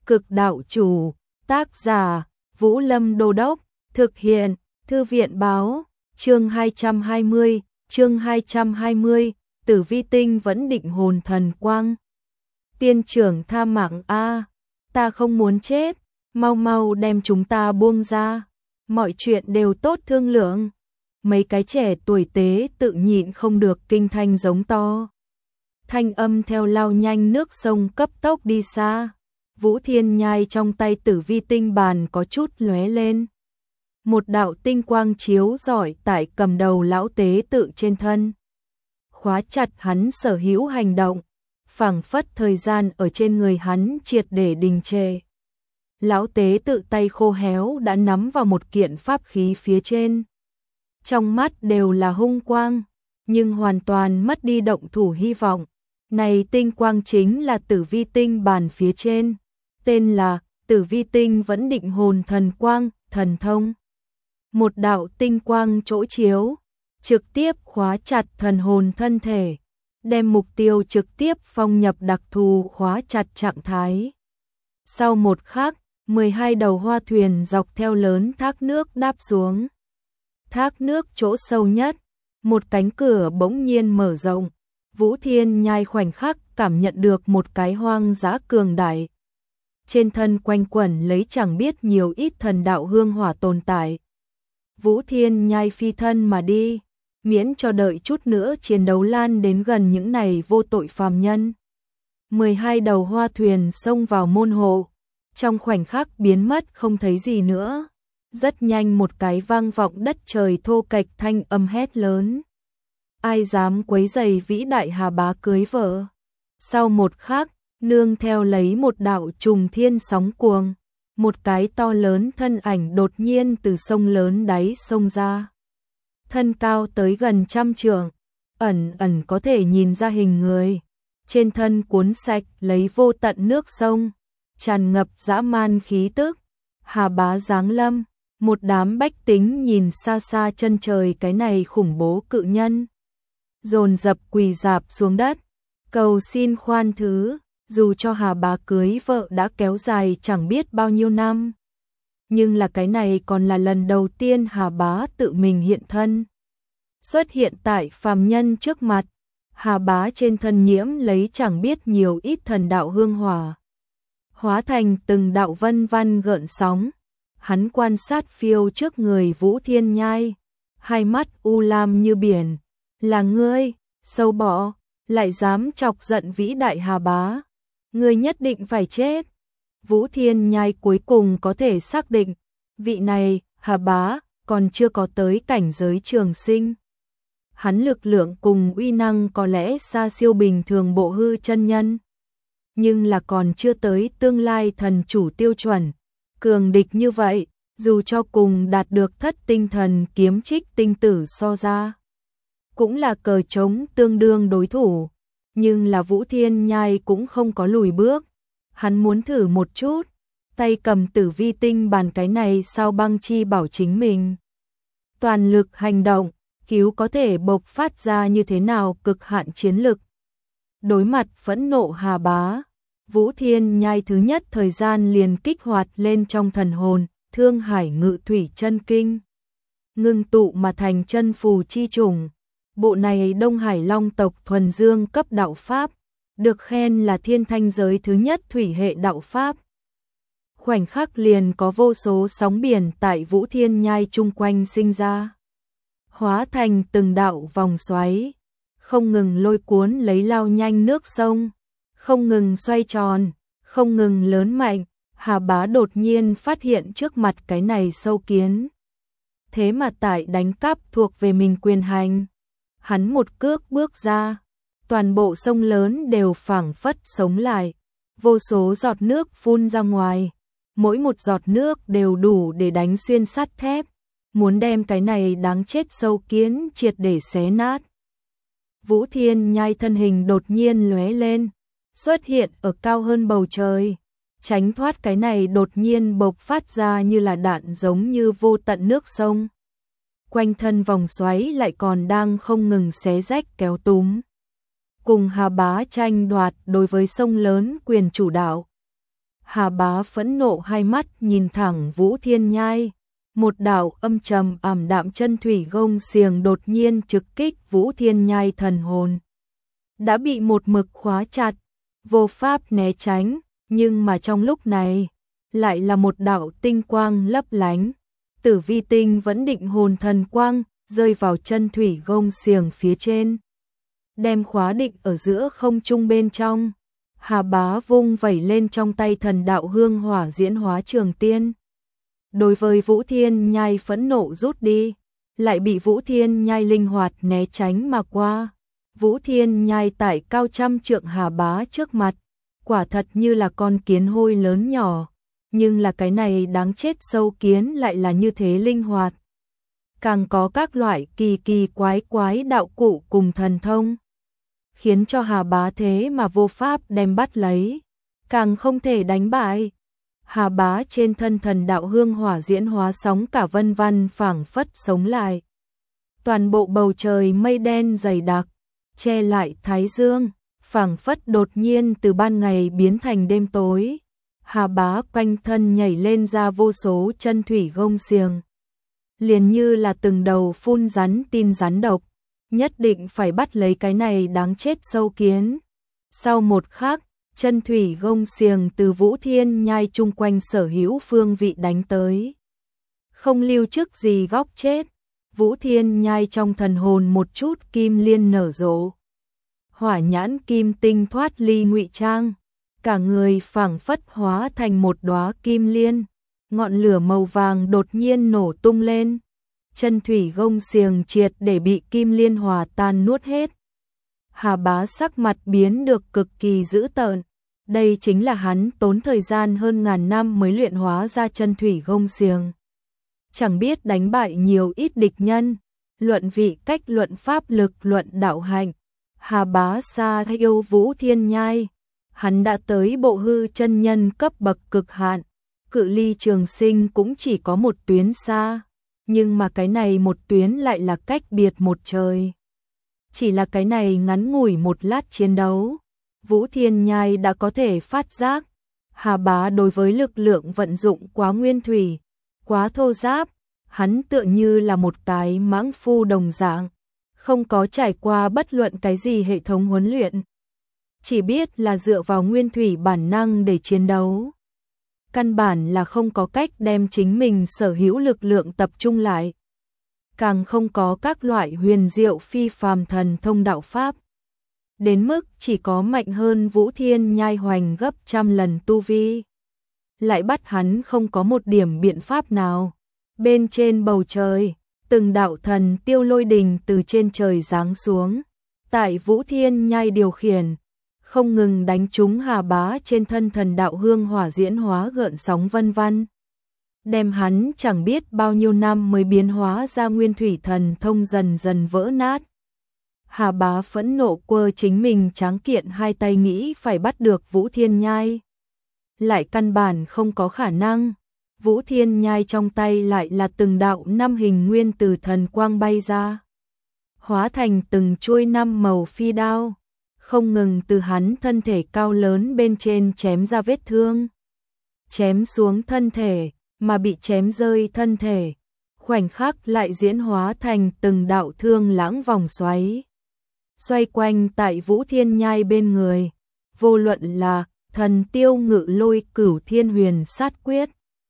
Cực đạo chủ, tác giả, Vũ Lâm Đô Đốc, thực hiện, Thư viện báo, chương 220, Tử Vi Tinh vẫn định hồn thần quang. Tiên trưởng tha mạng a, ta không muốn chết, mau mau đem chúng ta buông ra, mọi chuyện đều tốt thương lượng. Mấy cái trẻ tuổi tế tự nhịn không được kinh thanh giống to. Thanh âm theo lao nhanh nước sông cấp tốc đi xa. Vũ Thiên Nhai trong tay Tử Vi Tinh bàn có chút lóe lên. Một đạo tinh quang chiếu rọi tại cầm đầu lão tế tự trên thân. Khóa chặt hắn sở hữu hành động, phảng phất thời gian ở trên người hắn triệt để đình trệ. Lão tế tự tay khô héo đã nắm vào một kiện pháp khí phía trên. Trong mắt đều là hung quang, nhưng hoàn toàn mất đi động thủ hy vọng. Này tinh quang chính là Tử Vi Tinh bàn phía trên, tên là Tử Vi Tinh vẫn định hồn thần quang, thần thông. Một đạo tinh quang chỗ chiếu, trực tiếp khóa chặt thần hồn thân thể, đem mục tiêu trực tiếp phong nhập đặc thù khóa chặt trạng thái. Sau một khắc, 12 đầu hoa thuyền dọc theo lớn thác nước đáp xuống. Thác nước chỗ sâu nhất, một cánh cửa bỗng nhiên mở rộng. Vũ Thiên Nhai khoảnh khắc cảm nhận được một cái hoang dã cường đại. Trên thân quanh quẩn lấy chẳng biết nhiều ít thần đạo hương hỏa tồn tại. Vũ Thiên Nhai phi thân mà đi, miễn cho đợi chút nữa chiến đấu lan đến gần những này vô tội phàm nhân. 12 đầu hoa thuyền xông vào môn hộ, trong khoảnh khắc biến mất không thấy gì nữa. Rất nhanh một cái vang vọng đất trời thô kệch thanh âm hét lớn. Ai dám quấy rầy vĩ đại Hà Bá cưới vợ? Sau một khắc, nương theo lấy một đạo trùng thiên sóng cuồng, một cái to lớn thân ảnh đột nhiên từ sông lớn đáy sông ra. Thân cao tới gần 100 trượng, ẩn ẩn có thể nhìn ra hình người. Trên thân cuốn sạch lấy vô tận nước sông, tràn ngập dã man khí tức. Hà Bá giáng lâm, một đám bách tính nhìn xa xa chân trời cái này khủng bố cự nhân. Dồn dập quỳ rạp xuống đất, cầu xin khoan thứ, dù cho Hà Bá cưới vợ đã kéo dài chẳng biết bao nhiêu năm. Nhưng là cái này còn là lần đầu tiên Hà Bá tự mình hiện thân. Xuất hiện tại phàm nhân trước mặt, Hà Bá trên thân nhiễm lấy chẳng biết nhiều ít thần đạo hương hỏa. Hóa thành từng đạo vân văn gợn sóng, hắn quan sát phiêu trước người Vũ Thiên Nhai, hai mắt u lam như biển. Là ngươi, sâu bọ, lại dám chọc giận vĩ đại Hà Bá. Ngươi nhất định phải chết. Vũ Thiên Nhai cuối cùng có thể xác định, vị này, Hà Bá, còn chưa có tới cảnh giới trường sinh. Hắn lực lượng cùng uy năng có lẽ xa siêu bình thường bộ hư chân nhân. Nhưng là còn chưa tới tương lai thần chủ tiêu chuẩn. Cường địch như vậy, dù cho cùng đạt được thất tinh thần kiếm trích tinh tử so ra, cũng là cờ trống tương đương đối thủ. Nhưng là Vũ Thiên Nhai cũng không có lùi bước. Hắn muốn thử một chút, tay cầm Tử Vi Tinh bàn cái này sao băng chi bảo chính mình. Toàn lực hành động, cứu có thể bộc phát ra như thế nào cực hạn chiến lực. Đối mặt phẫn nộ Hà Bá, Vũ Thiên Nhai thứ nhất thời gian liền kích hoạt lên trong thần hồn, Thương Hải Ngự Thủy Chân Kinh. Ngưng tụ mà thành chân phù chi trùng. Bộ này Đông Hải Long tộc thuần dương cấp đạo Pháp, được khen là thiên thanh giới thứ nhất thủy hệ đạo Pháp. Khoảnh khắc liền có vô số sóng biển tại Vũ Thiên Nhai chung quanh sinh ra. Hóa thành từng đạo vòng xoáy, không ngừng lôi cuốn lấy lao nhanh nước sông, không ngừng xoay tròn, không ngừng lớn mạnh. Hà Bá đột nhiên phát hiện trước mặt cái này sâu kiến. Thế mà tại đánh cắp thuộc về mình quyền hành. Hắn một cước bước ra, toàn bộ sông lớn đều phảng phất sống lại, vô số giọt nước phun ra ngoài, mỗi một giọt nước đều đủ để đánh xuyên sắt thép, muốn đem cái này đáng chết sâu kiến triệt để xé nát. Vũ Thiên Nhai thân hình đột nhiên lóe lên, xuất hiện ở cao hơn bầu trời, tránh thoát cái này đột nhiên bộc phát ra như là đạn giống như vô tận nước sông. Quanh thân vòng xoáy lại còn đang không ngừng xé rách kéo túm. Cùng Hà Bá tranh đoạt đối với sông lớn quyền chủ đạo. Hà Bá phẫn nộ hai mắt nhìn thẳng Vũ Thiên Nhai. Một đạo âm trầm ảm đạm chân thủy gông xiềng đột nhiên trực kích Vũ Thiên Nhai thần hồn. Đã bị một mực khóa chặt, vô pháp né tránh, nhưng mà trong lúc này, lại là một đạo tinh quang lấp lánh. Tử vi tinh vẫn định hồn thần quang, rơi vào chân thủy gông xiềng phía trên. Đem khóa định ở giữa không trung bên trong. Hà Bá vung vẩy lên trong tay thần đạo hương hỏa diễn hóa trường tiên. Đối với Vũ Thiên Nhai phẫn nộ rút đi, lại bị Vũ Thiên Nhai linh hoạt né tránh mà qua. Vũ Thiên Nhai tại cao trăm trượng Hà Bá trước mặt, quả thật như là con kiến hôi lớn nhỏ, nhưng là cái này đáng chết sâu kiến lại là như thế linh hoạt. Càng có các loại kỳ kỳ quái quái đạo cụ cùng thần thông, khiến cho Hà Bá thế mà vô pháp đem bắt lấy, càng không thể đánh bại. Hà Bá trên thân thần đạo hương hỏa diễn hóa sóng cả vân văn phảng phất sống lại. Toàn bộ bầu trời mây đen dày đặc, che lại thái dương, phảng phất đột nhiên từ ban ngày biến thành đêm tối. Hà Bá quanh thân nhảy lên ra vô số chân thủy gông xiềng, liền như là từng đầu phun rắn tin rắn độc, nhất định phải bắt lấy cái này đáng chết sâu kiến. Sau một khắc, chân thủy gông xiềng từ Vũ Thiên Nhai chung quanh sở hữu phương vị đánh tới. Không lưu trước gì góc chết, Vũ Thiên Nhai trong thần hồn một chút kim liên nở rộ. Hỏa nhãn kim tinh thoát ly ngụy trang, cả người phảng phất hóa thành một đóa kim liên, ngọn lửa màu vàng đột nhiên nổ tung lên. Chân thủy gông xiềng triệt để bị kim liên hòa tan nuốt hết. Hà Bá sắc mặt biến được cực kỳ dữ tợn. Đây chính là hắn tốn thời gian hơn ngàn năm mới luyện hóa ra chân thủy gông xiềng. Chẳng biết đánh bại nhiều ít địch nhân, luận vị cách, luận pháp lực, luận đạo hạnh. Hà Bá xa thay yêu Vũ Thiên Nhai. Hắn đã tới bộ hư chân nhân cấp bậc cực hạn, cự ly trường sinh cũng chỉ có một tuyến xa. Nhưng mà cái này một tuyến lại là cách biệt một trời. Chỉ là cái này ngắn ngủi một lát chiến đấu, Vũ Thiên Nhai đã có thể phát giác. Hà Bá đối với lực lượng vận dụng quá nguyên thủy, quá thô ráp, hắn tựa như là một cái mãng phu đồng dạng, không có trải qua bất luận cái gì hệ thống huấn luyện. Chỉ biết là dựa vào nguyên thủy bản năng để chiến đấu. Căn bản là không có cách đem chính mình sở hữu lực lượng tập trung lại. Càng không có các loại huyền diệu phi phàm thần thông đạo pháp. Đến mức chỉ có mạnh hơn Vũ Thiên Nhai hoành gấp trăm lần tu vi. Lại bắt hắn không có một điểm biện pháp nào. Bên trên bầu trời, từng đạo thần tiêu lôi đình từ trên trời giáng xuống. Tại Vũ Thiên Nhai điều khiển, không ngừng đánh trúng Hà Bá trên thân thần đạo hương hỏa diễn hóa gợn sóng vân vân. Đem hắn chẳng biết bao nhiêu năm mới biến hóa ra nguyên thủy thần thông dần dần vỡ nát. Hà Bá phẫn nộ quơ chính mình tráng kiện hai tay nghĩ phải bắt được Vũ Thiên Nhai. Lại căn bản không có khả năng. Vũ Thiên Nhai trong tay lại là từng đạo năm hình nguyên từ thần quang bay ra. Hóa thành từng chuôi năm màu phi đao. Không ngừng từ hắn thân thể cao lớn bên trên chém ra vết thương. Chém xuống thân thể, mà bị chém rơi thân thể. Khoảnh khắc lại diễn hóa thành từng đạo thương lãng vòng xoáy. Xoay quanh tại Vũ Thiên Nhai bên người. Vô luận là thần tiêu ngự lôi cửu thiên huyền sát quyết.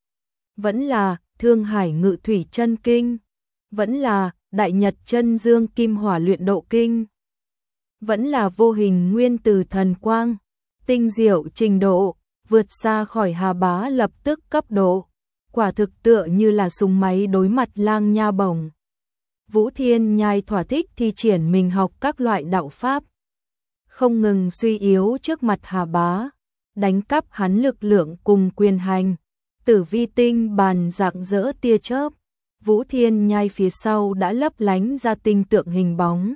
Vẫn là thương hải ngự thủy chân kinh. Vẫn là đại nhật chân dương kim hỏa luyện độ kinh. Vẫn là vô hình nguyên từ thần quang, tinh diệu trình độ, vượt xa khỏi Hà Bá lập tức cấp độ, quả thực tựa như là súng máy đối mặt lang nha bổng. Vũ Thiên Nhai thỏa thích thi triển mình học các loại đạo pháp, không ngừng suy yếu trước mặt Hà Bá, đánh cắp hắn lực lượng cùng quyền hành. Tử vi tinh bàn rạng rỡ tia chớp, Vũ Thiên Nhai phía sau đã lấp lánh ra tinh tượng hình bóng.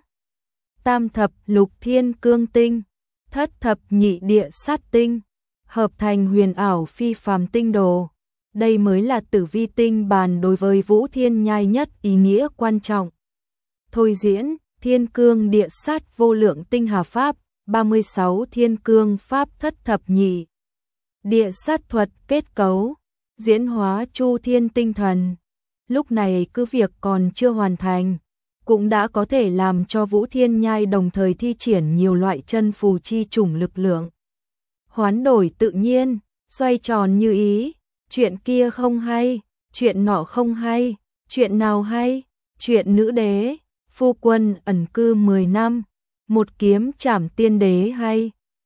Tam thập lục thiên cương tinh, thất thập nhị địa sát tinh, hợp thành huyền ảo phi phàm tinh đồ. Đây mới là tử vi tinh bàn đối với Vũ Thiên Nhai nhất ý nghĩa quan trọng. Thôi diễn, thiên cương địa sát vô lượng tinh hà pháp, 36 thiên cương pháp thất thập nhị địa sát thuật kết cấu, diễn hóa chu thiên tinh thần. Lúc này cứ việc còn chưa hoàn thành, cũng đã có thể làm cho Vũ Thiên Nhai đồng thời thi triển nhiều loại chân phù chi chủng lực lượng. Hoán đổi tự nhiên, xoay tròn như ý, chuyện kia không hay, chuyện nọ không hay, chuyện nào hay, chuyện nữ đế, phu quân ẩn cư 10 năm, một kiếm trảm tiên đế hay.